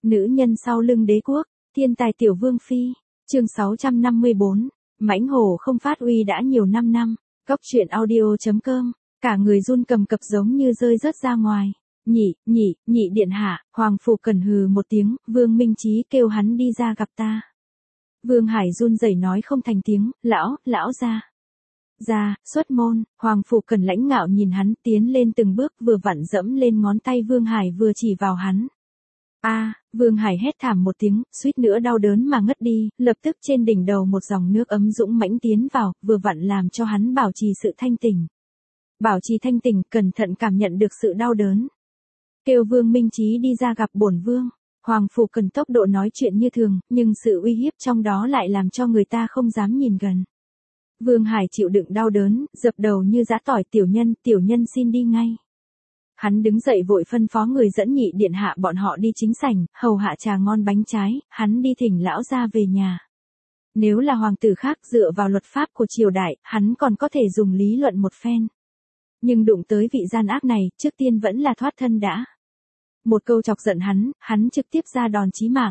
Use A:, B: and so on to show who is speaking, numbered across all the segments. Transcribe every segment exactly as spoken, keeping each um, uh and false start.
A: Nữ nhân sau lưng đế quốc, thiên tài tiểu vương phi, chương sáu trăm năm mươi bốn, mãnh hổ không phát uy đã nhiều năm năm, góc truyện audio.com, cả người run cầm cập giống như rơi rớt ra ngoài. Nhị, nhị, nhị điện hạ, Hoàng Phủ Cần hừ một tiếng, Vương Minh Chí kêu hắn đi ra gặp ta. Vương Hải run rẩy nói không thành tiếng, lão, lão ra. Ra, xuất môn, Hoàng Phủ Cần lãnh ngạo nhìn hắn tiến lên từng bước vừa vặn dẫm lên ngón tay Vương Hải vừa chỉ vào hắn. A, Vương Hải hét thảm một tiếng, suýt nữa đau đớn mà ngất đi, lập tức trên đỉnh đầu một dòng nước ấm dũng mãnh tiến vào, vừa vặn làm cho hắn bảo trì sự thanh tỉnh. Bảo trì thanh tỉnh, cẩn thận cảm nhận được sự đau đớn. Kêu Vương Minh Chí đi ra gặp bổn vương. Hoàng Phủ Cần tốc độ nói chuyện như thường, nhưng sự uy hiếp trong đó lại làm cho người ta không dám nhìn gần. Vương Hải chịu đựng đau đớn, dập đầu như giã tỏi, tiểu nhân, tiểu nhân xin đi ngay. Hắn đứng dậy vội phân phó người dẫn nhị điện hạ bọn họ đi chính sảnh, hầu hạ trà ngon bánh trái, hắn đi thỉnh lão ra về nhà. Nếu là hoàng tử khác dựa vào luật pháp của triều đại, hắn còn có thể dùng lý luận một phen. Nhưng đụng tới vị gian ác này, trước tiên vẫn là thoát thân đã. Một câu chọc giận hắn, hắn trực tiếp ra đòn chí mạng.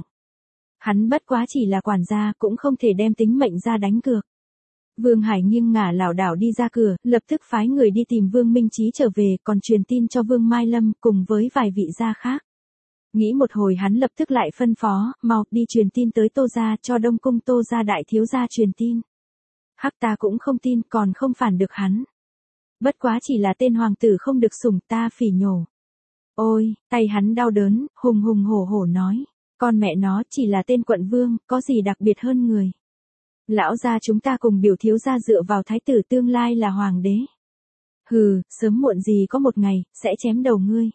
A: Hắn bất quá chỉ là quản gia, cũng không thể đem tính mệnh ra đánh cược. Vương Hải nghiêng ngả lảo đảo đi ra cửa, lập tức phái người đi tìm Vương Minh Chí trở về, còn truyền tin cho Vương Mai Lâm cùng với vài vị gia khác. Nghĩ một hồi hắn lập tức lại phân phó, mau đi truyền tin tới Tô gia, cho Đông cung Tô gia đại thiếu gia truyền tin. Hắc ta cũng không tin, còn không phản được hắn. Bất quá chỉ là tên hoàng tử không được sủng, ta phỉ nhổ. Ôi, tay hắn đau đớn, hùng hùng hổ hổ nói, con mẹ nó chỉ là tên quận vương, có gì đặc biệt hơn người. Lão gia chúng ta cùng biểu thiếu gia dựa vào thái tử tương lai là hoàng đế. Hừ, sớm muộn gì có một ngày, sẽ chém đầu ngươi.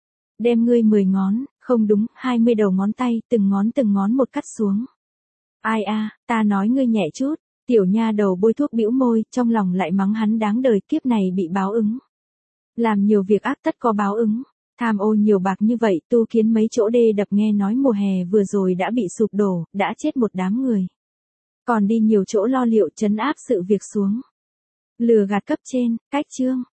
A: Đem ngươi mười ngón, không đúng, hai mươi đầu ngón tay, từng ngón từng ngón một cắt xuống. Ai a, ta nói ngươi nhẹ chút, tiểu nha đầu bôi thuốc bĩu môi, trong lòng lại mắng hắn đáng đời, kiếp này bị báo ứng. Làm nhiều việc ác tất có báo ứng. Tham ô nhiều bạc như vậy, tu kiến mấy chỗ đê đập nghe nói mùa hè vừa rồi đã bị sụp đổ, đã chết một đám người. Còn đi nhiều chỗ lo liệu trấn áp sự việc xuống. Lừa gạt cấp trên, cách chương.